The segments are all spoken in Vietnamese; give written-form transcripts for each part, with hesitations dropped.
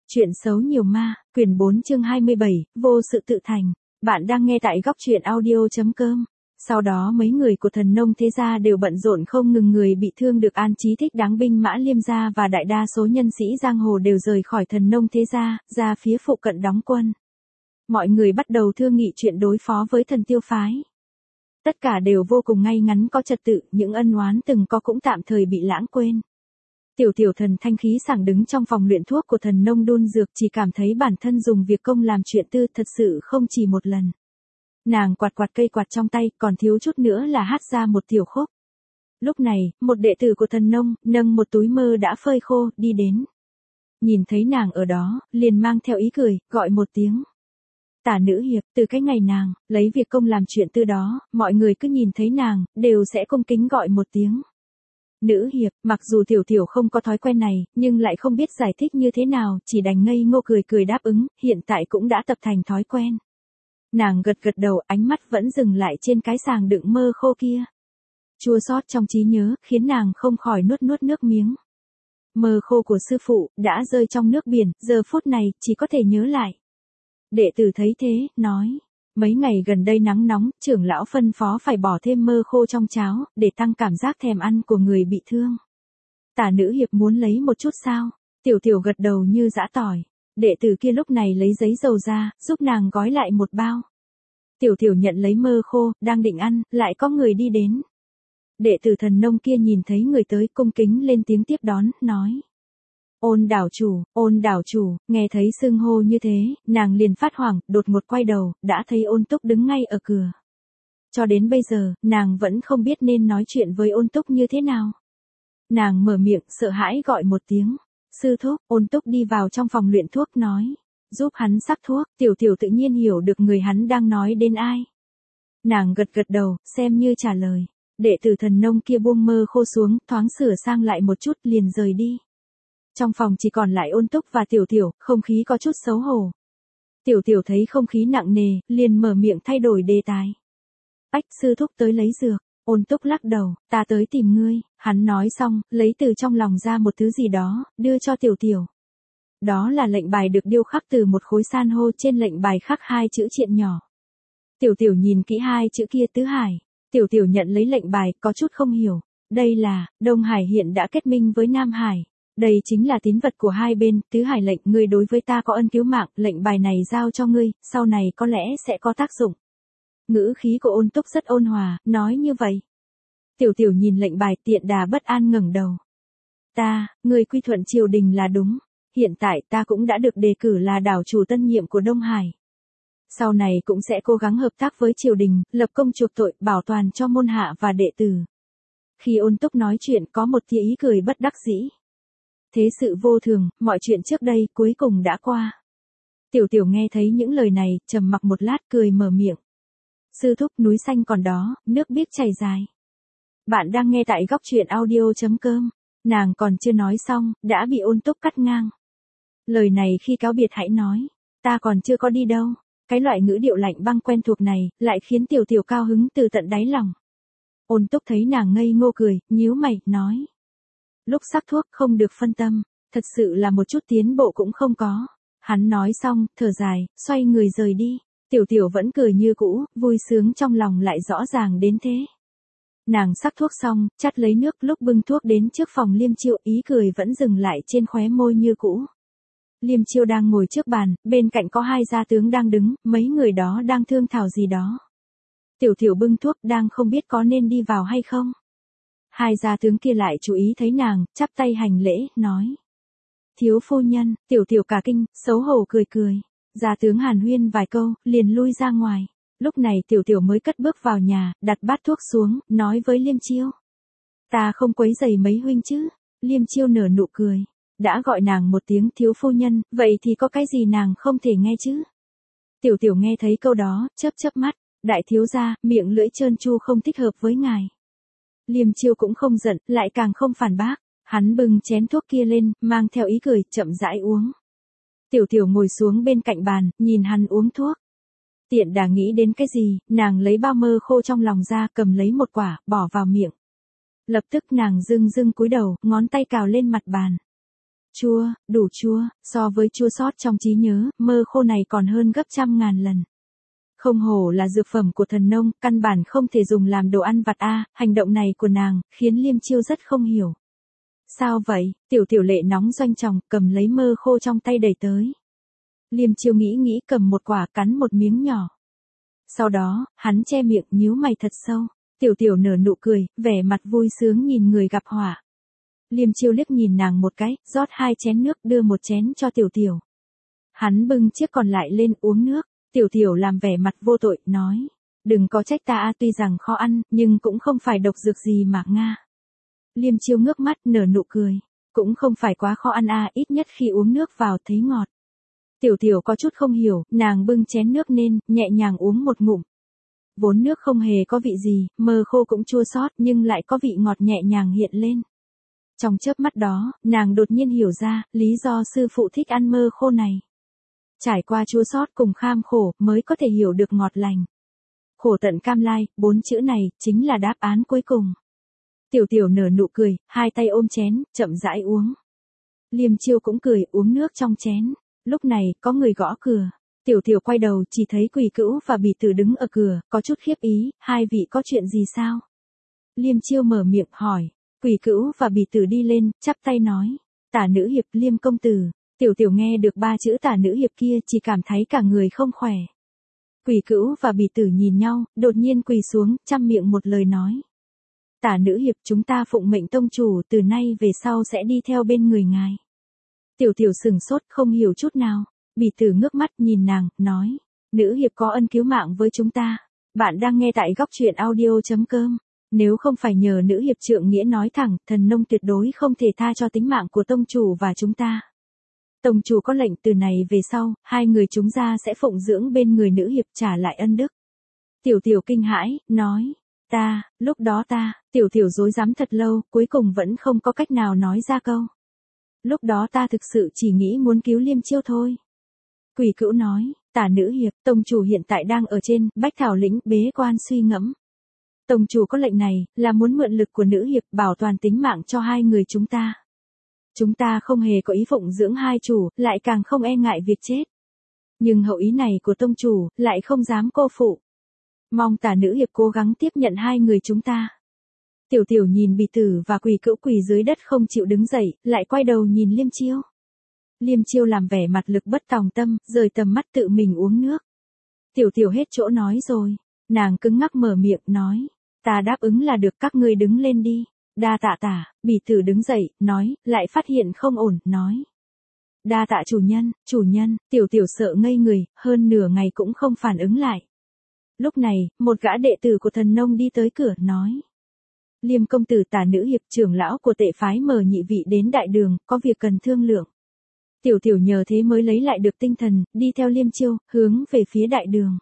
Chuyện xấu nhiều ma, quyển 4 chương 27, vô sự tự thành. Bạn đang nghe tại góc truyện audio.com. Sau đó mấy người của Thần Nông thế gia đều bận rộn không ngừng, người bị thương được an trí thích đáng, binh mã Liêm gia và đại đa số nhân sĩ giang hồ đều rời khỏi Thần Nông thế gia, ra phía phụ cận đóng quân. Mọi người bắt đầu thương nghị chuyện đối phó với Thần Tiêu phái. Tất cả đều vô cùng ngay ngắn có trật tự, những ân oán từng có cũng tạm thời bị lãng quên. Tiểu Thần thanh khí sảng đứng trong phòng luyện thuốc của Thần Nông đun dược, chỉ cảm thấy bản thân dùng việc công làm chuyện tư thật sự không chỉ một lần. Nàng quạt cây quạt trong tay, còn thiếu chút nữa là hát ra một tiểu khúc. Lúc này, một đệ tử của Thần Nông, nâng một túi mơ đã phơi khô, đi đến. Nhìn thấy nàng ở đó, liền mang theo ý cười, gọi một tiếng. Tả nữ hiệp. Từ cái ngày nàng lấy việc công làm chuyện tư đó, mọi người cứ nhìn thấy nàng, đều sẽ cung kính gọi một tiếng. Nữ hiệp. Mặc dù tiểu không có thói quen này, nhưng lại không biết giải thích như thế nào, chỉ đành ngây ngô cười đáp ứng, hiện tại cũng đã tập thành thói quen. Nàng gật đầu, ánh mắt vẫn dừng lại trên cái sàng đựng mơ khô kia. Chua xót trong trí nhớ, khiến nàng không khỏi nuốt nước miếng. Mơ khô của sư phụ, đã rơi trong nước biển, giờ phút này, chỉ có thể nhớ lại. Đệ tử thấy thế, nói. Mấy ngày gần đây nắng nóng, trưởng lão phân phó phải bỏ thêm mơ khô trong cháo, để tăng cảm giác thèm ăn của người bị thương. Tả nữ hiệp muốn lấy một chút sao? Tiểu gật đầu như giã tỏi. Đệ tử kia lúc này lấy giấy dầu ra, giúp nàng gói lại một bao. Tiểu nhận lấy mơ khô, đang định ăn, lại có người đi đến. Đệ tử Thần Nông kia nhìn thấy người tới, cung kính lên tiếng tiếp đón, nói. Ôn đảo chủ, nghe thấy xưng hô như thế, nàng liền phát hoảng, đột ngột quay đầu, đã thấy Ôn Túc đứng ngay ở cửa. Cho đến bây giờ, nàng vẫn không biết nên nói chuyện với Ôn Túc như thế nào. Nàng mở miệng, sợ hãi gọi một tiếng. Sư thúc. Ôn Túc đi vào trong phòng luyện thuốc nói. Giúp hắn sắc thuốc. Tiểu tự nhiên hiểu được người hắn đang nói đến ai. Nàng gật đầu, xem như trả lời. Đệ tử Thần Nông kia buông mơ khô xuống, thoáng sửa sang lại một chút, liền rời đi. Trong phòng chỉ còn lại Ôn Túc và Tiểu, không khí có chút xấu hổ. Tiểu thấy không khí nặng nề, liền mở miệng thay đổi đề tài. Ách, sư thúc tới lấy dược. Ôn Túc lắc đầu, ta tới tìm ngươi. Hắn nói xong, lấy từ trong lòng ra một thứ gì đó, đưa cho Tiểu. Đó là lệnh bài được điêu khắc từ một khối san hô, trên lệnh bài khắc hai chữ triện nhỏ. Tiểu nhìn kỹ hai chữ kia, Tứ Hải. Tiểu nhận lấy lệnh bài, có chút không hiểu. Đây là, Đông Hải hiện đã kết minh với Nam Hải. Đây chính là tín vật của hai bên. Tứ Hải lệnh, ngươi đối với ta có ân cứu mạng, lệnh bài này giao cho ngươi, sau này có lẽ sẽ có tác dụng. Ngữ khí của Ôn Túc rất ôn hòa, nói như vậy. Tiểu nhìn lệnh bài, tiện đà bất an ngẩng đầu. Ngươi quy thuận triều đình là đúng. Hiện tại ta cũng đã được đề cử là đảo chủ tân nhiệm của Đông Hải. Sau này cũng sẽ cố gắng hợp tác với triều đình, lập công chuộc tội, bảo toàn cho môn hạ và đệ tử. Khi Ôn Túc nói chuyện, có một tia ý cười bất đắc dĩ. Thế sự vô thường, mọi chuyện trước đây cuối cùng đã qua. Tiểu nghe thấy những lời này, trầm mặc một lát, cười mở miệng. Sư thúc, núi xanh còn đó, nước biếc chảy dài. Bạn đang nghe tại góc truyện audio.com. Nàng còn chưa nói xong, đã bị Ôn Túc cắt ngang. Lời này khi cáo biệt hãy nói. Ta còn chưa có đi đâu. Cái loại ngữ điệu lạnh băng quen thuộc này, lại khiến Tiểu cao hứng từ tận đáy lòng. Ôn Túc thấy nàng ngây ngô cười, nhíu mày, nói. Lúc sắc thuốc không được phân tâm, thật sự là một chút tiến bộ cũng không có. Hắn nói xong, thở dài, xoay người rời đi. Tiểu vẫn cười như cũ, vui sướng trong lòng lại rõ ràng đến thế. Nàng sắc thuốc xong, chắt lấy nước, lúc bưng thuốc đến trước phòng Liêm Chiêu, ý cười vẫn dừng lại trên khóe môi như cũ. Liêm Chiêu đang ngồi trước bàn, bên cạnh có hai gia tướng đang đứng, mấy người đó đang thương thảo gì đó. Tiểu bưng thuốc, đang không biết có nên đi vào hay không. Hai gia tướng kia lại chú ý thấy nàng, chắp tay hành lễ, nói. Thiếu phu nhân. Tiểu cả kinh, xấu hổ cười. Gia tướng hàn huyên vài câu, liền lui ra ngoài. Lúc này Tiểu mới cất bước vào nhà, đặt bát thuốc xuống, nói với Liêm Chiêu. Ta không quấy rầy mấy huynh chứ. Liêm Chiêu nở nụ cười. Đã gọi nàng một tiếng thiếu phu nhân, vậy thì có cái gì nàng không thể nghe chứ? Tiểu nghe thấy câu đó, chớp mắt. Đại thiếu gia, miệng lưỡi trơn tru không thích hợp với ngài. Liêm Chiêu cũng không giận, lại càng không phản bác. Hắn bưng chén thuốc kia lên, mang theo ý cười, chậm rãi uống. Tiểu ngồi xuống bên cạnh bàn, nhìn hắn uống thuốc. Tiện đà nghĩ đến cái gì, nàng lấy bao mơ khô trong lòng ra, cầm lấy một quả, bỏ vào miệng. Lập tức nàng dưng cúi đầu, ngón tay cào lên mặt bàn. Chua, đủ chua, so với chua xót trong trí nhớ, mơ khô này còn hơn gấp trăm ngàn lần. Không hổ là dược phẩm của thần nông, căn bản không thể dùng làm đồ ăn vặt a. Hành động này của nàng, khiến Liêm Chiêu rất không hiểu. Sao vậy? Tiểu Tiểu Lệ nóng doanh chòng, cầm lấy mơ khô trong tay đẩy tới. Liêm Chiêu nghĩ cầm một quả cắn một miếng nhỏ. Sau đó, hắn che miệng nhíu mày thật sâu. Tiểu Tiểu nở nụ cười, vẻ mặt vui sướng nhìn người gặp họa. Liêm Chiêu liếc nhìn nàng một cái, rót 2 chén nước đưa một chén cho Tiểu Tiểu. Hắn bưng chiếc còn lại lên uống nước. Tiểu Tiểu làm vẻ mặt vô tội, nói. Đừng có trách ta, tuy rằng khó ăn, nhưng cũng không phải độc dược gì mà Nga. Liêm Chiêu ngước mắt nở nụ cười. Cũng không phải quá khó ăn ít nhất khi uống nước vào thấy ngọt. Tiểu Tiểu có chút không hiểu, nàng bưng chén nước lên, nhẹ nhàng uống một ngụm. Vốn nước không hề có vị gì, mơ khô cũng chua xót nhưng lại có vị ngọt nhẹ nhàng hiện lên. Trong chớp mắt đó, nàng đột nhiên hiểu ra, lý do sư phụ thích ăn mơ khô này. Trải qua chua xót cùng kham khổ, mới có thể hiểu được ngọt lành. Khổ tận cam lai, 4 chữ này, chính là đáp án cuối cùng. Tiểu Tiểu nở nụ cười, 2 tay ôm chén, chậm rãi uống. Liêm Chiêu cũng cười, uống nước trong chén. Lúc này, có người gõ cửa. Tiểu Tiểu quay đầu, chỉ thấy Quỳ Cữu và Bỉ Tử đứng ở cửa, có chút khiếp ý, 2 vị có chuyện gì sao? Liêm Chiêu mở miệng hỏi. Quỳ Cữu và Bỉ Tử đi lên, chắp tay nói. Tả nữ hiệp Liêm công tử. Tiểu Tiểu nghe được 3 chữ tả nữ hiệp kia chỉ cảm thấy cả người không khỏe. Quỳ Cữu và Bỉ Tử nhìn nhau, đột nhiên quỳ xuống, chăm miệng một lời nói. Tả nữ hiệp chúng ta phụng mệnh tông chủ từ nay về sau sẽ đi theo bên người ngài. Tiểu Tiểu sừng sốt không hiểu chút nào. Bỉ Tử ngước mắt nhìn nàng, nói. Nữ hiệp có ân cứu mạng với chúng ta. Bạn đang nghe tại góc truyện audio.com. Nếu không phải nhờ nữ hiệp trượng nghĩa nói thẳng, thần nông tuyệt đối không thể tha cho tính mạng của tông chủ và chúng ta. Tông chủ có lệnh từ này về sau, 2 người chúng ta sẽ phụng dưỡng bên người nữ hiệp trả lại ân đức. Tiểu Tiểu kinh hãi, nói. Lúc đó Tiểu Tiểu rối rắm thật lâu, cuối cùng vẫn không có cách nào nói ra câu. Lúc đó ta thực sự chỉ nghĩ muốn cứu Liêm Chiêu thôi. Quỳ Cữu nói, tả nữ hiệp, tông chủ hiện tại đang ở trên, Bách Thảo lĩnh, bế quan suy ngẫm. Tông chủ có lệnh này, là muốn mượn lực của nữ hiệp bảo toàn tính mạng cho 2 người chúng ta. Chúng ta không hề có ý phụng dưỡng 2 chủ, lại càng không e ngại việc chết. Nhưng hậu ý này của tông chủ, lại không dám cô phụ. Mong tả nữ hiệp cố gắng tiếp nhận 2 người chúng ta. Tiểu Tiểu nhìn Bỉ Tử và Quỳ Cữu quỳ dưới đất không chịu đứng dậy, lại quay đầu nhìn Liêm Chiêu. Liêm Chiêu làm vẻ mặt lực bất tòng tâm, rời tầm mắt tự mình uống nước. Tiểu Tiểu hết chỗ nói rồi. Nàng cứng ngắc mở miệng nói. Ta đáp ứng là được, các ngươi đứng lên đi. Đa tạ tả. Bỉ Tử đứng dậy, nói, lại phát hiện không ổn, nói. Đa tạ chủ nhân. Tiểu Tiểu sợ ngây người, hơn nửa ngày cũng không phản ứng lại. Lúc này, một gã đệ tử của thần nông đi tới cửa, nói. Liêm công tử tả nữ hiệp trưởng lão của tệ phái mời nhị vị đến đại đường, có việc cần thương lượng. Tiểu Tiểu nhờ thế mới lấy lại được tinh thần, đi theo Liêm Chiêu, hướng về phía đại đường.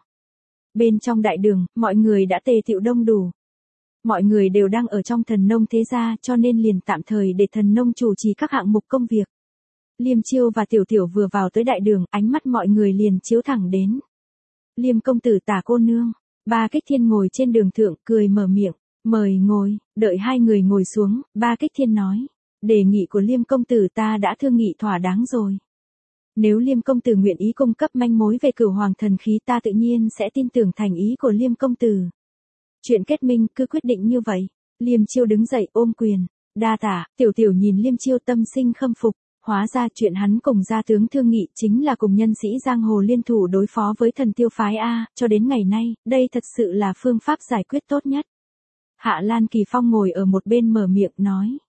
Bên trong đại đường, mọi người đã tề tựu đông đủ. Mọi người đều đang ở trong thần nông thế gia cho nên liền tạm thời để thần nông chủ trì các hạng mục công việc. Liêm Chiêu và Tiểu Tiểu vừa vào tới đại đường, ánh mắt mọi người liền chiếu thẳng đến. Liêm công tử tả cô nương, Ba Kích Thiên ngồi trên đường thượng, cười mở miệng, mời ngồi, đợi 2 người ngồi xuống, Ba Kích Thiên nói. Đề nghị của Liêm công tử ta đã thương nghị thỏa đáng rồi. Nếu Liêm công tử nguyện ý cung cấp manh mối về Cửu Hoàng thần khí ta tự nhiên sẽ tin tưởng thành ý của Liêm công tử. Chuyện kết minh cứ quyết định như vậy. Liêm Chiêu đứng dậy ôm quyền. Đa tạ. Tiểu Tiểu nhìn Liêm Chiêu tâm sinh khâm phục. Hóa ra chuyện hắn cùng gia tướng thương nghị chính là cùng nhân sĩ giang hồ liên thủ đối phó với thần tiêu phái A, cho đến ngày nay, đây thật sự là phương pháp giải quyết tốt nhất. Hạ Lan Kỳ Phong ngồi ở một bên mở miệng nói.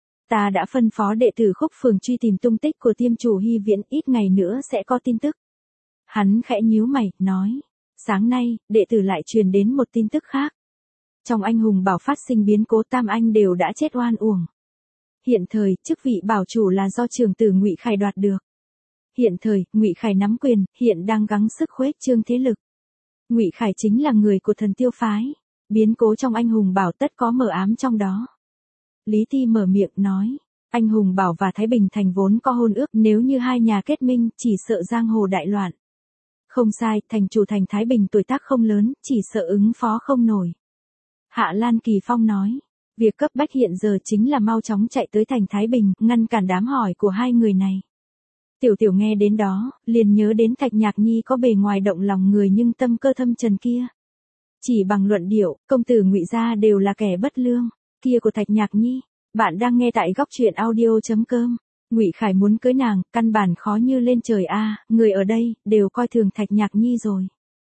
Ta đã phân phó đệ tử Khúc Phường truy tìm tung tích của tiêm chủ Hy Viễn, ít ngày nữa sẽ có tin tức. Hắn khẽ nhíu mày, nói. Sáng nay, đệ tử lại truyền đến một tin tức khác. Trong anh hùng bảo phát sinh biến cố, tam anh đều đã chết oan uổng. Hiện thời, chức vị bảo chủ là do trưởng tử Ngụy Khải đoạt được. Hiện thời, Ngụy Khải nắm quyền, hiện đang gắng sức khuếch trương thế lực. Ngụy Khải chính là người của thần tiêu phái. Biến cố trong anh hùng bảo tất có mờ ám trong đó. Lý Ti mở miệng nói. Anh hùng bảo và Thái Bình thành vốn có hôn ước, nếu như 2 nhà kết minh, chỉ sợ giang hồ đại loạn. Không sai, thành chủ thành Thái Bình tuổi tác không lớn, chỉ sợ ứng phó không nổi. Hạ Lan Kỳ Phong nói. Việc cấp bách hiện giờ chính là mau chóng chạy tới thành Thái Bình, ngăn cản đám hỏi của hai người này. Tiểu Tiểu nghe đến đó, liền nhớ đến Thạch Nhạc Nhi có bề ngoài động lòng người nhưng tâm cơ thâm trần kia. Chỉ bằng luận điệu, công tử Ngụy gia đều là kẻ bất lương, kia của Thạch Nhạc Nhi. Bạn đang nghe tại góc truyện audio.com. Ngụy Khải muốn cưới nàng, căn bản khó như lên trời a, người ở đây đều coi thường Thạch Nhạc Nhi rồi.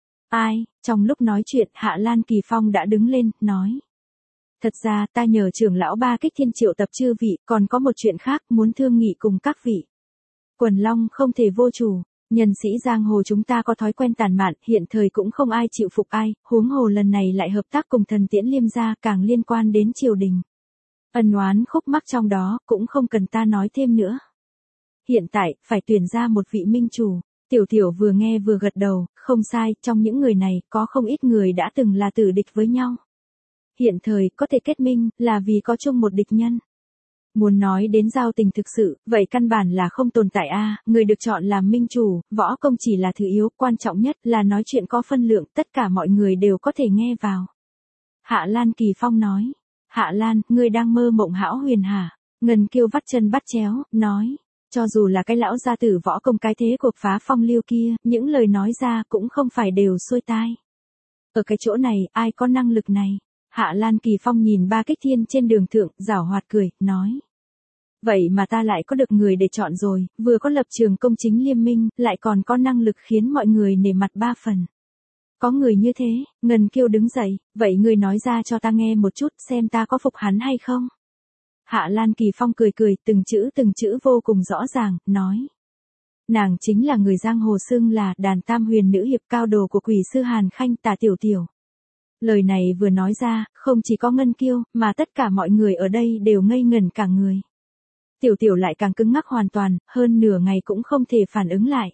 Ai? Trong lúc nói chuyện, Hạ Lan Kỳ Phong đã đứng lên, nói: Thật ra ta nhờ trưởng lão Ba Kích Thiên triệu tập chư vị, còn có một chuyện khác muốn thương nghị cùng các vị. Quần Long không thể vô chủ, nhân sĩ giang hồ chúng ta có thói quen tàn mạn, hiện thời cũng không ai chịu phục ai, huống hồ lần này lại hợp tác cùng Thần Tiễn Liêm gia, càng liên quan đến triều đình. Ân oán khúc mắc trong đó, cũng không cần ta nói thêm nữa. Hiện tại, phải tuyển ra một vị minh chủ. Tiểu Tiểu vừa nghe vừa gật đầu, không sai, trong những người này, có không ít người đã từng là tử địch với nhau. Hiện thời, có thể kết minh, là vì có chung một địch nhân. Muốn nói đến giao tình thực sự, vậy căn bản là không tồn tại a, người được chọn làm minh chủ, võ công chỉ là thứ yếu, quan trọng nhất là nói chuyện có phân lượng, tất cả mọi người đều có thể nghe vào. Hạ Lan Kỳ Phong nói: Hạ Lan, ngươi đang mơ mộng hão huyền hả? Ngân Kiêu vắt chân bắt chéo, nói: Cho dù là cái lão gia tử võ công cái thế cuộc phá phong lưu kia, những lời nói ra cũng không phải đều xuôi tai. Ở cái chỗ này, ai có năng lực này? Hạ Lan Kỳ Phong nhìn Ba Kích Thiên trên đường thượng, giảo hoạt cười, nói: Vậy mà ta lại có được người để chọn rồi, vừa có lập trường công chính liêm minh, lại còn có năng lực khiến mọi người nể mặt ba phần. Có người như thế, Ngân Kiêu đứng dậy, vậy ngươi nói ra cho ta nghe một chút xem ta có phục hắn hay không? Hạ Lan Kỳ Phong cười cười, từng chữ vô cùng rõ ràng, nói: Nàng chính là người giang hồ xưng là đàn tam huyền nữ hiệp cao đồ của quỷ sư Hàn Khanh Tả Tiểu Tiểu. Lời này vừa nói ra, không chỉ có Ngân Kiêu, mà tất cả mọi người ở đây đều ngây ngẩn cả người. Tiểu Tiểu lại càng cứng ngắc hoàn toàn, hơn nửa ngày cũng không thể phản ứng lại.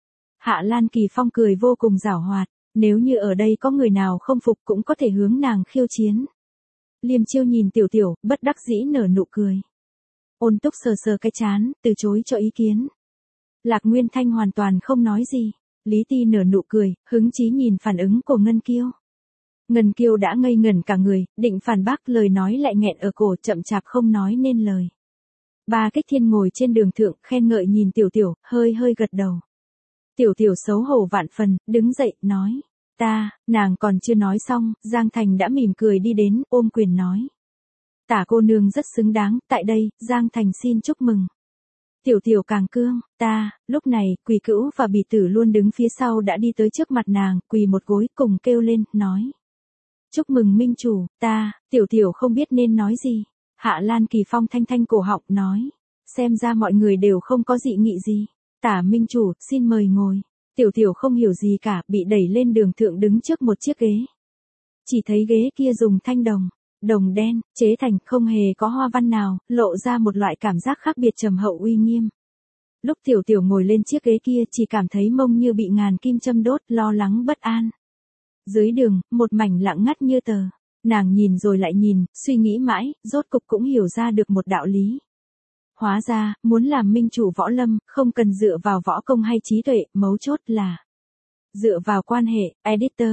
Hạ Lan Kỳ Phong cười vô cùng giảo hoạt, nếu như ở đây có người nào không phục cũng có thể hướng nàng khiêu chiến. Liêm Chiêu nhìn Tiểu Tiểu, bất đắc dĩ nở nụ cười. Ôn Túc sờ sờ cái trán, từ chối cho ý kiến. Lạc Nguyên Thanh hoàn toàn không nói gì. Lý Ti nở nụ cười, hứng chí nhìn phản ứng của Ngân Kiêu. Ngân Kiêu đã ngây ngẩn cả người, định phản bác lời nói lại nghẹn ở cổ, chậm chạp không nói nên lời. Ba Kích Thiên ngồi trên đường thượng, khen ngợi nhìn Tiểu Tiểu, hơi gật đầu. Tiểu Tiểu xấu hổ vạn phần, đứng dậy, nói: nàng còn chưa nói xong, Giang Thành đã mỉm cười đi đến, ôm quyền nói: Tả cô nương rất xứng đáng, tại đây, Giang Thành xin chúc mừng. Tiểu Tiểu càng cương, lúc này, Quỳ Cữu và Bỉ Tử luôn đứng phía sau đã đi tới trước mặt nàng, quỳ một gối, cùng kêu lên, nói: Chúc mừng minh chủ, Tiểu Tiểu không biết nên nói gì. Hạ Lan Kỳ Phong thanh cổ họng, nói: Xem ra mọi người đều không có dị nghị gì. Tả minh chủ, xin mời ngồi. Tiểu Tiểu không hiểu gì cả, bị đẩy lên đường thượng đứng trước một chiếc ghế. Chỉ thấy ghế kia dùng thanh đồng đen, chế thành, không hề có hoa văn nào, lộ ra một loại cảm giác khác biệt trầm hậu uy nghiêm. Lúc Tiểu Tiểu ngồi lên chiếc ghế kia chỉ cảm thấy mông như bị ngàn kim châm đốt, lo lắng bất an. Dưới đường, một mảnh lặng ngắt như tờ. Nàng nhìn rồi lại nhìn, suy nghĩ mãi, rốt cục cũng hiểu ra được một đạo lý. Hóa ra, muốn làm minh chủ võ lâm, không cần dựa vào võ công hay trí tuệ, mấu chốt là dựa vào quan hệ. Editor,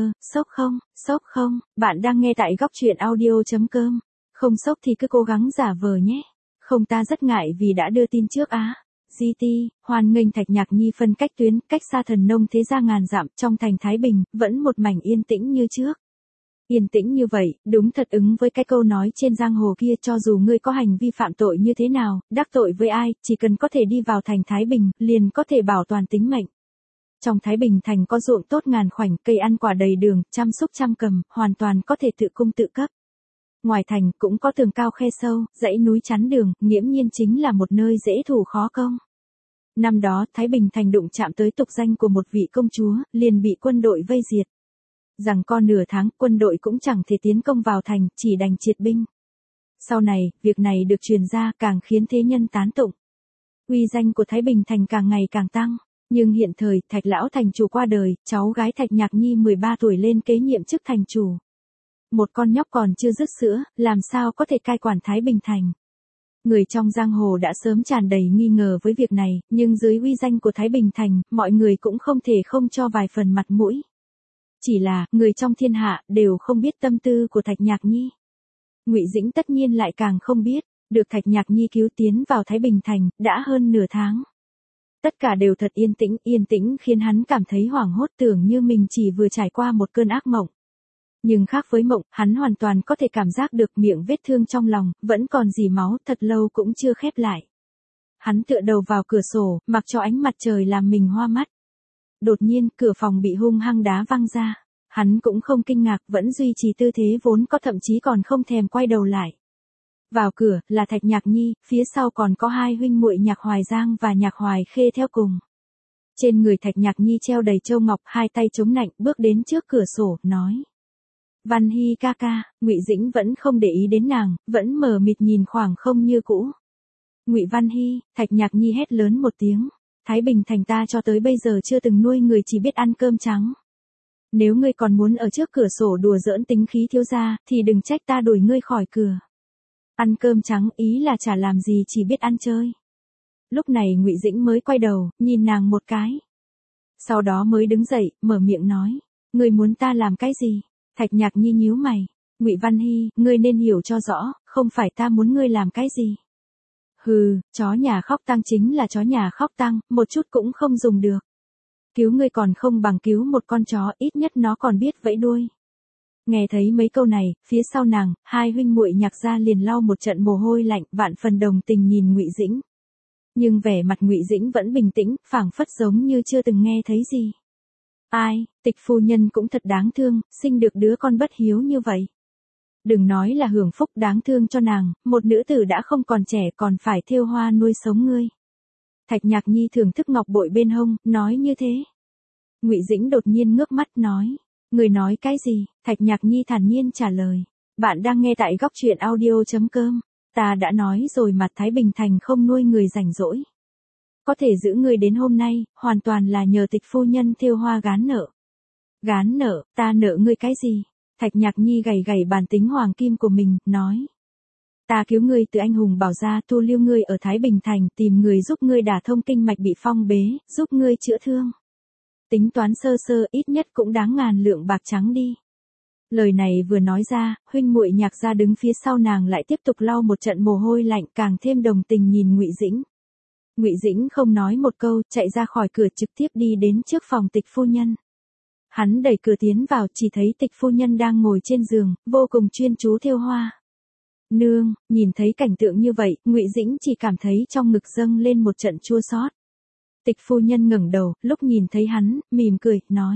sốc không, bạn đang nghe tại góc truyện audio.com. Không sốc thì cứ cố gắng giả vờ nhé. Không, ta rất ngại vì đã đưa tin trước á. GT, hoan nghênh Thạch Nhạc Nhi phân cách tuyến, cách xa Thần Nông thế gia ngàn dặm, trong thành Thái Bình, vẫn một mảnh yên tĩnh như trước. Yên tĩnh như vậy, đúng thật ứng với cái câu nói trên giang hồ kia, cho dù ngươi có hành vi phạm tội như thế nào, đắc tội với ai, chỉ cần có thể đi vào thành Thái Bình, liền có thể bảo toàn tính mệnh. Trong Thái Bình thành có ruộng tốt ngàn khoảnh, cây ăn quả đầy đường, trăm súc trăm cầm, hoàn toàn có thể tự cung tự cấp. Ngoài thành cũng có tường cao khe sâu, dãy núi chắn đường, nghiễm nhiên chính là một nơi dễ thủ khó công. Năm đó, Thái Bình thành đụng chạm tới tục danh của một vị công chúa, liền bị quân đội vây diệt. Rằng co nửa tháng, quân đội cũng chẳng thể tiến công vào thành, chỉ đành triệt binh. Sau này, việc này được truyền ra, càng khiến thế nhân tán tụng. Uy danh của Thái Bình thành càng ngày càng tăng. Nhưng hiện thời, Thạch lão thành chủ qua đời, cháu gái Thạch Nhạc Nhi 13 tuổi lên kế nhiệm chức thành chủ. Một con nhóc còn chưa dứt sữa, làm sao có thể cai quản Thái Bình thành. Người trong giang hồ đã sớm tràn đầy nghi ngờ với việc này, nhưng dưới uy danh của Thái Bình thành, mọi người cũng không thể không cho vài phần mặt mũi. Chỉ là, người trong thiên hạ, đều không biết tâm tư của Thạch Nhạc Nhi. Ngụy Dĩnh tất nhiên lại càng không biết, được Thạch Nhạc Nhi cứu tiến vào Thái Bình Thành, đã hơn nửa tháng. Tất cả đều thật yên tĩnh khiến hắn cảm thấy hoảng hốt, tưởng như mình chỉ vừa trải qua một cơn ác mộng. Nhưng khác với mộng, hắn hoàn toàn có thể cảm giác được miệng vết thương trong lòng, vẫn còn rỉ máu, thật lâu cũng chưa khép lại. Hắn tựa đầu vào cửa sổ, mặc cho ánh mặt trời làm mình hoa mắt. Đột nhiên, cửa phòng bị hung hăng đá văng ra. Hắn cũng không kinh ngạc, vẫn duy trì tư thế vốn có, thậm chí còn không thèm quay đầu lại. Vào cửa, là Thạch Nhạc Nhi, phía sau còn có hai huynh muội Nhạc Hoài Giang và Nhạc Hoài Khê theo cùng. Trên người Thạch Nhạc Nhi treo đầy châu ngọc, hai tay chống nạnh, bước đến trước cửa sổ, nói. Văn Hy ca ca. Ngụy Dĩnh vẫn không để ý đến nàng, vẫn mờ mịt nhìn khoảng không như cũ. Ngụy Văn Hy. Thạch Nhạc Nhi hét lớn một tiếng. Thái Bình Thành ta cho tới bây giờ chưa từng nuôi người chỉ biết ăn cơm trắng. Nếu ngươi còn muốn ở trước cửa sổ đùa giỡn tính khí thiếu gia, thì đừng trách ta đuổi ngươi khỏi cửa. Ăn cơm trắng ý là chả làm gì, chỉ biết ăn chơi. Lúc này Ngụy Dĩnh mới quay đầu, nhìn nàng một cái. Sau đó mới đứng dậy, mở miệng nói. Ngươi muốn ta làm cái gì? Thạch Nhạc Nhi nhíu mày. Ngụy Văn Hy, ngươi nên hiểu cho rõ, không phải ta muốn ngươi làm cái gì. Hừ, chó nhà khóc tang chính là chó nhà khóc tang, một chút cũng không dùng được. Cứu ngươi còn không bằng cứu một con chó, ít nhất nó còn biết vẫy đuôi. Nghe thấy mấy câu này, phía sau nàng, hai huynh muội Nhạc gia liền lau một trận mồ hôi lạnh, vạn phần đồng tình nhìn Ngụy Dĩnh. Nhưng vẻ mặt Ngụy Dĩnh vẫn bình tĩnh, phảng phất giống như chưa từng nghe thấy gì. Ai, Tịch phu nhân cũng thật đáng thương, sinh được đứa con bất hiếu như vậy. Đừng nói là hưởng phúc, đáng thương cho nàng, một nữ tử đã không còn trẻ còn phải thêu hoa nuôi sống ngươi. Thạch Nhạc Nhi thưởng thức ngọc bội bên hông, nói như thế. Ngụy Dĩnh đột nhiên ngước mắt nói. Người nói cái gì? Thạch Nhạc Nhi thản nhiên trả lời. Bạn đang nghe tại góc truyện audio.com. Ta đã nói rồi mà, Thái Bình Thành không nuôi người rảnh rỗi. Có thể giữ người đến hôm nay, hoàn toàn là nhờ Tịch phu nhân thêu hoa gán nợ. Gán nợ, ta nợ ngươi cái gì? Thạch Nhạc Nhi gầy gầy bàn tính hoàng kim của mình, nói. Ta cứu ngươi từ anh hùng bảo ra, thu lưu ngươi ở Thái Bình Thành, tìm người giúp ngươi đả thông kinh mạch bị phong bế, giúp ngươi chữa thương. Tính toán sơ sơ, ít nhất cũng đáng ngàn lượng bạc trắng đi. Lời này vừa nói ra, huynh muội Nhạc gia đứng phía sau nàng lại tiếp tục lau một trận mồ hôi lạnh, càng thêm đồng tình nhìn Ngụy Dĩnh. Ngụy Dĩnh không nói một câu, chạy ra khỏi cửa, trực tiếp đi đến trước phòng Tịch phu nhân. Hắn đẩy cửa tiến vào, chỉ thấy Tịch phu nhân đang ngồi trên giường, vô cùng chuyên chú thêu hoa. Nương, nhìn thấy cảnh tượng như vậy, Ngụy Dĩnh chỉ cảm thấy trong ngực dâng lên một trận chua xót. Tịch phu nhân ngẩng đầu, lúc nhìn thấy hắn, mỉm cười, nói.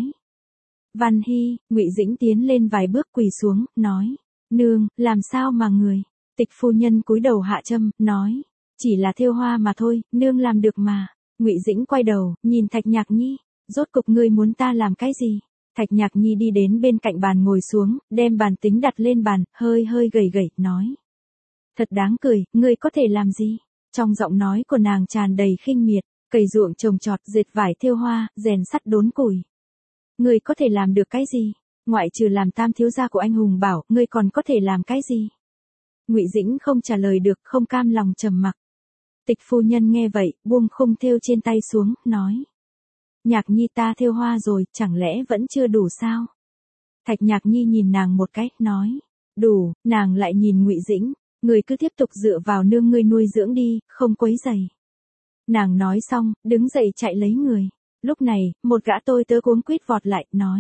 Văn Hy. Ngụy Dĩnh tiến lên vài bước, quỳ xuống, nói. Nương, làm sao mà người? Tịch phu nhân cúi đầu hạ châm, nói. Chỉ là thêu hoa mà thôi, nương làm được mà. Ngụy Dĩnh quay đầu, nhìn Thạch Nhạc Nhi. Rốt cục ngươi muốn ta làm cái gì? Thạch Nhạc Nhi đi đến bên cạnh bàn ngồi xuống, đem bàn tính đặt lên bàn, hơi gầy gầy, nói. Thật đáng cười, ngươi có thể làm gì? Trong giọng nói của nàng tràn đầy khinh miệt, cày ruộng trồng trọt, dệt vải thêu hoa, rèn sắt đốn củi. Ngươi có thể làm được cái gì? Ngoại trừ làm tam thiếu gia của anh hùng bảo, ngươi còn có thể làm cái gì? Ngụy Dĩnh không trả lời được, không cam lòng trầm mặc. Tịch phu nhân nghe vậy, buông khung thêu trên tay xuống, nói. Nhạc Nhi, ta thêu hoa rồi, chẳng lẽ vẫn chưa đủ sao? Thạch Nhạc Nhi nhìn nàng một cái, nói. Đủ. Nàng lại nhìn Ngụy Dĩnh. Người cứ tiếp tục dựa vào nương ngươi nuôi dưỡng đi, không quấy rầy. Nàng nói xong, đứng dậy chạy lấy người. Lúc này, một gã tôi tớ cuống quýt vọt lại, nói.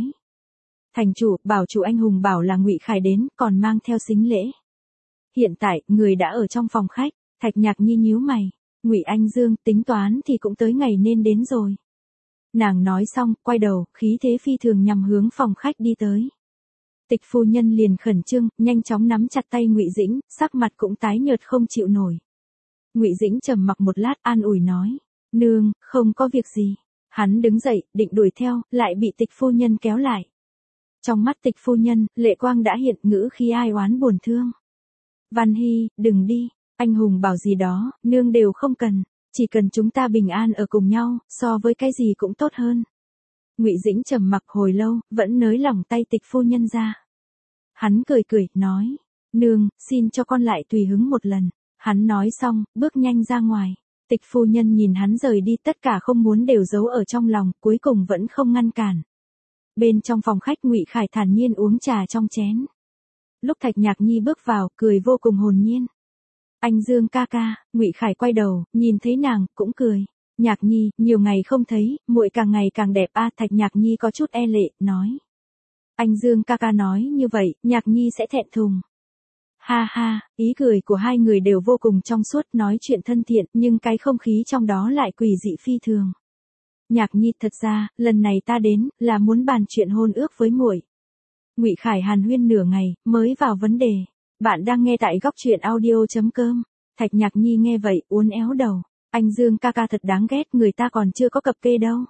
Thành chủ, bảo chủ anh hùng bảo là Ngụy Khải đến, còn mang theo sính lễ. Hiện tại, người đã ở trong phòng khách. Thạch Nhạc Nhi nhíu mày. Ngụy Anh Dương, tính toán thì cũng tới ngày nên đến rồi. Nàng nói xong, quay đầu, khí thế phi thường nhằm hướng phòng khách đi tới. Tịch phu nhân liền khẩn trương, nhanh chóng nắm chặt tay Ngụy Dĩnh, sắc mặt cũng tái nhợt không chịu nổi. Ngụy Dĩnh trầm mặc một lát, an ủi nói. Nương, không có việc gì. Hắn đứng dậy, định đuổi theo, lại bị tịch phu nhân kéo lại. Trong mắt tịch phu nhân, lệ quang đã hiện, ngữ khi ai oán buồn thương. Văn Hy, đừng đi, anh hùng bảo gì đó, nương đều không cần. Chỉ cần chúng ta bình an ở cùng nhau, so với cái gì cũng tốt hơn. Ngụy Dĩnh trầm mặc hồi lâu, vẫn nới lỏng tay tịch phu nhân ra. Hắn cười, nói. Nương, xin cho con lại tùy hứng một lần. Hắn nói xong, bước nhanh ra ngoài. Tịch phu nhân nhìn hắn rời đi, tất cả không muốn đều giấu ở trong lòng, cuối cùng vẫn không ngăn cản. Bên trong phòng khách, Ngụy Khải thản nhiên uống trà trong chén. Lúc Thạch Nhạc Nhi bước vào, cười vô cùng hồn nhiên. Anh Dương ca ca, Ngụy Khải quay đầu, nhìn thấy nàng, cũng cười. Nhạc Nhi, nhiều ngày không thấy, muội càng ngày càng đẹp a. Thạch Nhạc Nhi có chút e lệ, nói. Anh Dương ca ca nói như vậy, Nhạc Nhi sẽ thẹn thùng. Ha ha, ý cười của hai người đều vô cùng trong suốt, nói chuyện thân thiện, nhưng cái không khí trong đó lại quỷ dị phi thường. Nhạc Nhi, thật ra, lần này ta đến, là muốn bàn chuyện hôn ước với muội. Ngụy Khải hàn huyên nửa ngày, mới vào vấn đề. Bạn đang nghe tại góc truyện audio.com. Thạch Nhạc Nhi nghe vậy, uốn éo đầu. Anh Dương ca ca thật đáng ghét, người ta còn chưa có cập kê đâu.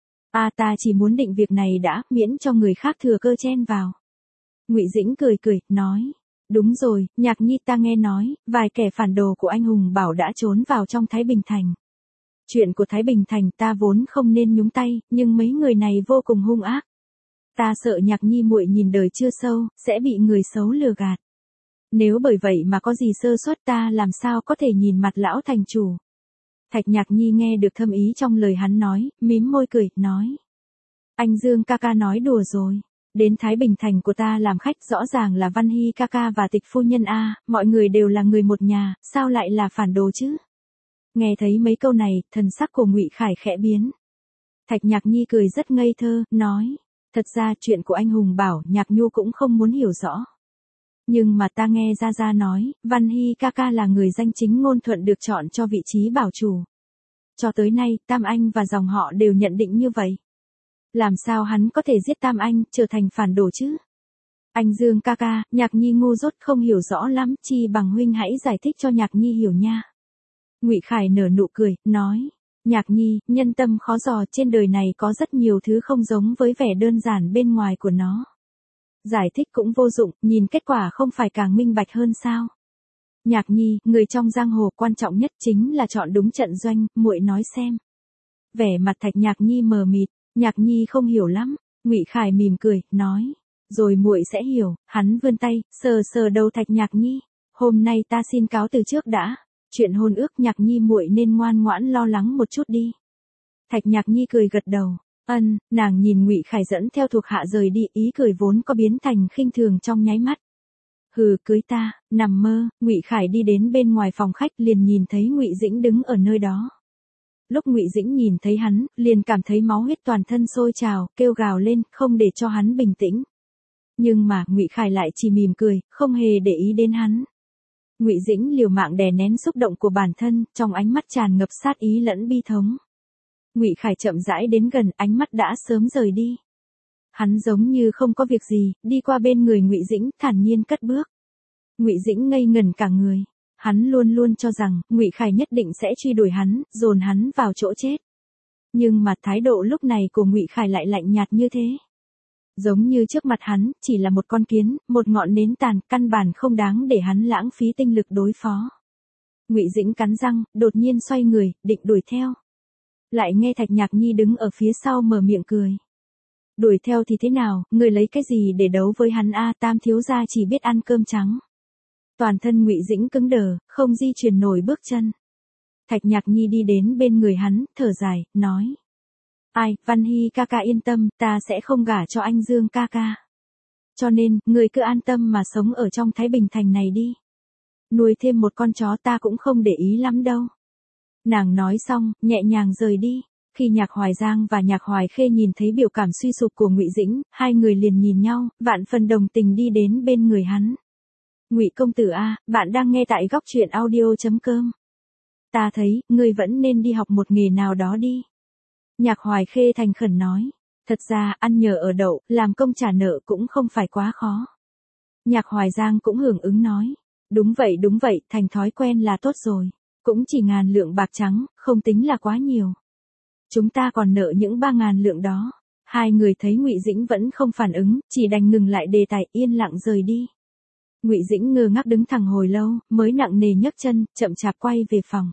Ta chỉ muốn định việc này đã, miễn cho người khác thừa cơ chen vào. Ngụy Dĩnh cười cười, nói. Đúng rồi, Nhạc Nhi, ta nghe nói, vài kẻ phản đồ của anh Hùng Bảo đã trốn vào trong Thái Bình Thành. Chuyện của Thái Bình Thành ta vốn không nên nhúng tay, nhưng mấy người này vô cùng hung ác. Ta sợ Nhạc Nhi muội nhìn đời chưa sâu, sẽ bị người xấu lừa gạt. Nếu bởi vậy mà có gì sơ suất, ta làm sao có thể nhìn mặt lão thành chủ. Thạch Nhạc Nhi nghe được thâm ý trong lời hắn nói, mím môi cười, nói. Anh Dương ca ca nói đùa rồi. Đến Thái Bình Thành của ta làm khách, rõ ràng là Văn Hy ca ca và Tịch phu nhân a, mọi người đều là người một nhà, sao lại là phản đồ chứ? Nghe thấy mấy câu này, thần sắc của Ngụy Khải khẽ biến. Thạch Nhạc Nhi cười rất ngây thơ, nói. Thật ra chuyện của anh Hùng Bảo, Nhạc Nhu cũng không muốn hiểu rõ. Nhưng mà ta nghe Gia Gia nói, Văn Hy ca ca là người danh chính ngôn thuận được chọn cho vị trí bảo chủ. Cho tới nay, Tam Anh và dòng họ đều nhận định như vậy. Làm sao hắn có thể giết Tam Anh, trở thành phản đồ chứ? Anh Dương ca ca, Nhạc Nhi ngu dốt không hiểu rõ lắm, chi bằng huynh hãy giải thích cho Nhạc Nhi hiểu nha. Ngụy Khải nở nụ cười, nói. Nhạc Nhi, nhân tâm khó dò, trên đời này có rất nhiều thứ không giống với vẻ đơn giản bên ngoài của nó. Giải thích cũng vô dụng, nhìn kết quả không phải càng minh bạch hơn sao? Nhạc Nhi, người trong giang hồ quan trọng nhất chính là chọn đúng trận doanh, muội nói xem. Vẻ mặt Thạch Nhạc Nhi mờ mịt, Nhạc Nhi không hiểu lắm. Ngụy Khải mỉm cười, nói. Rồi muội sẽ hiểu. Hắn vươn tay, sờ sờ đầu Thạch Nhạc Nhi. Hôm nay ta xin cáo từ trước đã. Chuyện hôn ước Nhạc Nhi muội nên ngoan ngoãn lo lắng một chút đi. Thạch Nhạc Nhi cười gật đầu. Nàng nhìn Ngụy Khải dẫn theo thuộc hạ rời đi, ý cười vốn có biến thành khinh thường trong nháy mắt. Hừ, cưới ta, nằm mơ. Ngụy Khải đi đến bên ngoài phòng khách, liền nhìn thấy Ngụy Dĩnh đứng ở nơi đó. Lúc Ngụy Dĩnh nhìn thấy hắn, liền cảm thấy máu huyết toàn thân sôi trào, kêu gào lên, không để cho hắn bình tĩnh. Nhưng mà Ngụy Khải lại chỉ mỉm cười, không hề để ý đến hắn. Ngụy Dĩnh liều mạng đè nén xúc động của bản thân, trong ánh mắt tràn ngập sát ý lẫn bi thống. Ngụy Khải chậm rãi đến gần, ánh mắt đã sớm rời đi. Hắn giống như không có việc gì, đi qua bên người Ngụy Dĩnh, thản nhiên cất bước. Ngụy Dĩnh ngây ngẩn cả người. Hắn luôn luôn cho rằng, Ngụy Khải nhất định sẽ truy đuổi hắn, dồn hắn vào chỗ chết. Nhưng mà thái độ lúc này của Ngụy Khải lại lạnh nhạt như thế. Giống như trước mặt hắn, chỉ là một con kiến, một ngọn nến tàn, căn bản không đáng để hắn lãng phí tinh lực đối phó. Ngụy Dĩnh cắn răng, đột nhiên xoay người, định đuổi theo. Lại nghe Thạch Nhạc Nhi đứng ở phía sau mở miệng cười. Đuổi theo thì thế nào, người lấy cái gì để đấu với hắn a? Tam thiếu gia chỉ biết ăn cơm trắng. Toàn thân Ngụy Dĩnh cứng đờ, không di chuyển nổi bước chân. Thạch Nhạc Nhi đi đến bên người hắn, thở dài, nói. Ai, Văn Hy ca ca yên tâm, ta sẽ không gả cho anh Dương ca ca. Cho nên, người cứ an tâm mà sống ở trong Thái Bình Thành này đi. Nuôi thêm một con chó ta cũng không để ý lắm đâu. Nàng nói xong, nhẹ nhàng rời đi. Khi Nhạc Hoài Giang và Nhạc Hoài Khê nhìn thấy biểu cảm suy sụp của Ngụy Dĩnh, hai người liền nhìn nhau, vạn phần đồng tình đi đến bên người hắn. Ngụy công tử a, bạn đang nghe tại góc truyện audio.com. Ta thấy, ngươi vẫn nên đi học một nghề nào đó đi. Nhạc Hoài Khê thành khẩn nói. Thật ra, ăn nhờ ở đậu, làm công trả nợ cũng không phải quá khó. Nhạc Hoài Giang cũng hưởng ứng nói. Đúng vậy, thành thói quen là tốt rồi. Cũng chỉ 1.000 lượng bạc trắng, không tính là quá nhiều. Chúng ta còn nợ những 3.000 lượng đó. Hai người thấy Ngụy Dĩnh vẫn không phản ứng, chỉ đành ngừng lại đề tài, yên lặng rời đi. Ngụy Dĩnh ngơ ngác đứng thẳng hồi lâu, mới nặng nề nhấc chân, chậm chạp quay về phòng.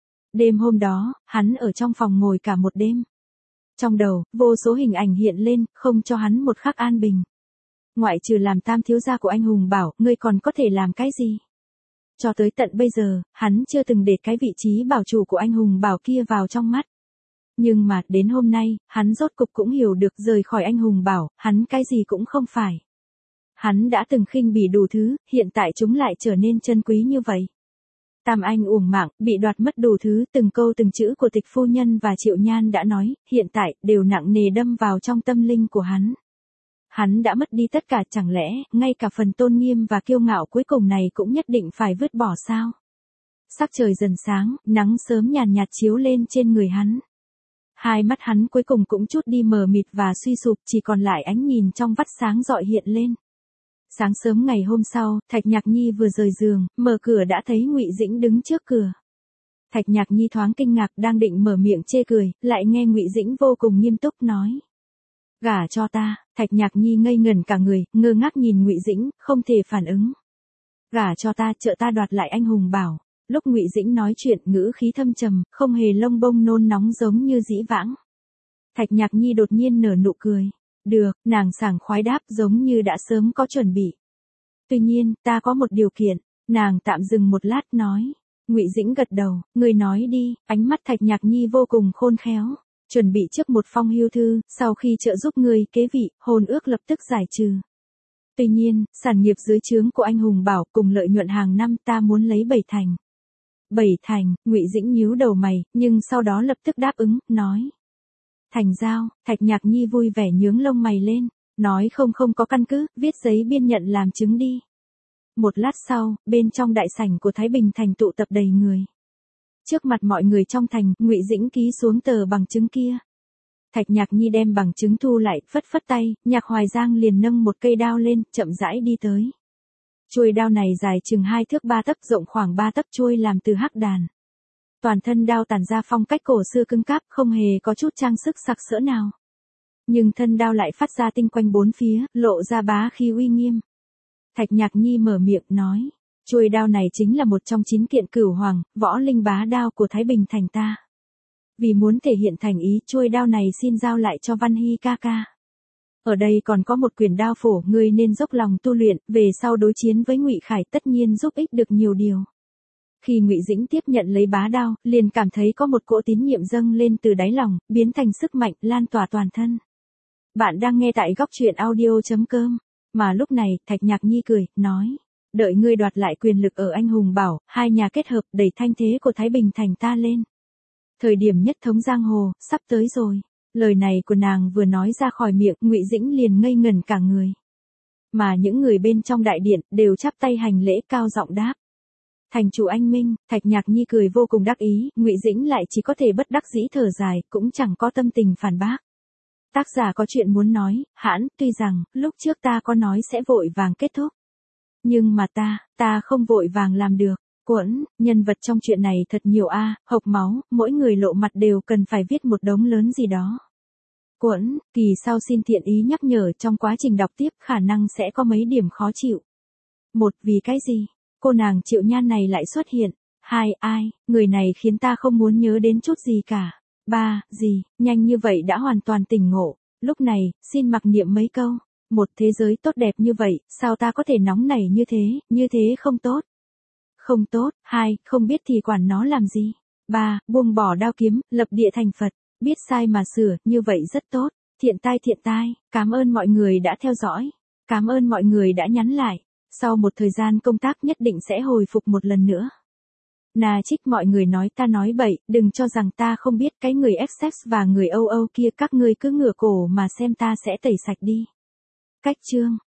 Đêm hôm đó, hắn ở trong phòng ngồi cả một đêm. Trong đầu, vô số hình ảnh hiện lên, không cho hắn một khắc an bình. Ngoại trừ làm tam thiếu gia của anh Hùng Bảo, ngươi còn có thể làm cái gì? Cho tới tận bây giờ, hắn chưa từng để cái vị trí bảo chủ của anh Hùng Bảo kia vào trong mắt. Nhưng mà, đến hôm nay, hắn rốt cục cũng hiểu được rời khỏi anh Hùng Bảo, hắn cái gì cũng không phải. Hắn đã từng khinh bỉ đủ thứ, hiện tại chúng lại trở nên chân quý như vậy. Tam Anh uổng mạng, bị đoạt mất đủ thứ, từng câu từng chữ của Tịch phu nhân và Triệu Nhan đã nói, hiện tại, đều nặng nề đâm vào trong tâm linh của hắn. Hắn đã mất đi tất cả, chẳng lẽ, ngay cả phần tôn nghiêm và kiêu ngạo cuối cùng này cũng nhất định phải vứt bỏ sao? Sắc trời dần sáng, nắng sớm nhàn nhạt chiếu lên trên người hắn. Hai mắt hắn cuối cùng cũng chút đi mờ mịt và suy sụp, chỉ còn lại ánh nhìn trong vắt sáng rọi hiện lên. Sáng sớm ngày hôm sau, Thạch Nhạc Nhi vừa rời giường, mở cửa đã thấy Ngụy Dĩnh đứng trước cửa. Thạch Nhạc Nhi thoáng kinh ngạc, đang định mở miệng chê cười, lại nghe Ngụy Dĩnh vô cùng nghiêm túc nói: "Gả cho ta." Thạch Nhạc Nhi ngây ngẩn cả người, ngơ ngác nhìn Ngụy Dĩnh, không thể phản ứng. "Gả cho ta, trợ ta đoạt lại anh hùng bảo." Lúc Ngụy Dĩnh nói chuyện, ngữ khí thâm trầm, không hề lông bông nôn nóng giống như dĩ vãng. Thạch Nhạc Nhi đột nhiên nở nụ cười. "Được." Nàng sảng khoái đáp, giống như đã sớm có chuẩn bị. "Tuy nhiên, ta có một điều kiện." Nàng tạm dừng một lát nói. Ngụy Dĩnh gật đầu, "Ngươi nói đi." Ánh mắt Thạch Nhạc Nhi vô cùng khôn khéo. "Chuẩn bị trước một phong hưu thư, sau khi trợ giúp ngươi kế vị, hôn ước lập tức giải trừ. Tuy nhiên, sản nghiệp dưới trướng của anh hùng bảo cùng lợi nhuận hàng năm ta muốn lấy 7 thành. 7 thành, Ngụy Dĩnh nhíu đầu mày, nhưng sau đó lập tức đáp ứng, nói. "Thành giao." Thạch Nhạc Nhi vui vẻ nhướng lông mày lên, nói không có căn cứ, viết giấy biên nhận làm chứng đi. Một lát sau, bên trong đại sảnh của Thái Bình thành tụ tập đầy người. Trước mặt mọi người trong thành, Ngụy Dĩnh ký xuống tờ bằng chứng kia. Thạch Nhạc Nhi đem bằng chứng thu lại, phất phất tay, Nhạc Hoài Giang liền nâng một cây đao lên, chậm rãi đi tới. Chuôi đao này dài chừng 2 thước 3 tấc, rộng khoảng 3 tấc, chuôi làm từ hắc đàn. Toàn thân đao tản ra phong cách cổ xưa cứng cáp, không hề có chút trang sức sặc sỡ nào. Nhưng thân đao lại phát ra tinh quanh bốn phía, lộ ra bá khí uy nghiêm. Thạch Nhạc Nhi mở miệng nói, chuôi đao này chính là một trong 9 kiện cửu hoàng, võ linh bá đao của Thái Bình thành ta. Vì muốn thể hiện thành ý, chuôi đao này xin giao lại cho Văn Hy ca ca. Ở đây còn có một quyển đao phổ, ngươi nên dốc lòng tu luyện, về sau đối chiến với Ngụy Khải tất nhiên giúp ích được nhiều điều. Khi Ngụy Dĩnh tiếp nhận lấy bá đao, liền cảm thấy có một cỗ tín nhiệm dâng lên từ đáy lòng, biến thành sức mạnh, lan tỏa toàn thân. Bạn đang nghe tại góc truyện audio.com. Mà lúc này, Thạch Nhạc Nhi cười, nói, đợi ngươi đoạt lại quyền lực ở Anh Hùng Bảo, hai nhà kết hợp đẩy thanh thế của Thái Bình thành ta lên. Thời điểm nhất thống giang hồ, sắp tới rồi. Lời này của nàng vừa nói ra khỏi miệng, Ngụy Dĩnh liền ngây ngẩn cả người. Mà những người bên trong đại điện, đều chắp tay hành lễ cao giọng đáp. Thành chủ anh minh. Thạch Nhạc Nhi cười vô cùng đắc ý, Ngụy Dĩnh lại chỉ có thể bất đắc dĩ thở dài, cũng chẳng có tâm tình phản bác. Tác giả có chuyện muốn nói, hãn, tuy rằng, lúc trước ta có nói sẽ vội vàng kết thúc. Nhưng mà ta không vội vàng làm được. Quẫn, nhân vật trong chuyện này thật nhiều hộc máu, mỗi người lộ mặt đều cần phải viết một đống lớn gì đó. Quẫn, kỳ sau xin thiện ý nhắc nhở trong quá trình đọc tiếp khả năng sẽ có mấy điểm khó chịu. 1. Vì cái gì? Cô nàng Triệu Nhan này lại xuất hiện. 2. Ai? Người này khiến ta không muốn nhớ đến chút gì cả. 3. Gì? Nhanh như vậy đã hoàn toàn tỉnh ngộ. Lúc này, xin mặc niệm mấy câu. Một thế giới tốt đẹp như vậy, sao ta có thể nóng nảy như thế không tốt. Không tốt. 2. Không biết thì quản nó làm gì. 3. Buông bỏ đao kiếm, lập địa thành Phật. Biết sai mà sửa, như vậy rất tốt. Thiện tai. Cảm ơn mọi người đã theo dõi. Cảm ơn mọi người đã nhắn lại. Sau một thời gian công tác nhất định sẽ hồi phục một lần nữa. Na trích mọi người nói ta nói bậy, đừng cho rằng ta không biết cái người Essex và người Âu kia các ngươi cứ ngửa cổ mà xem ta sẽ tẩy sạch đi. Cách chương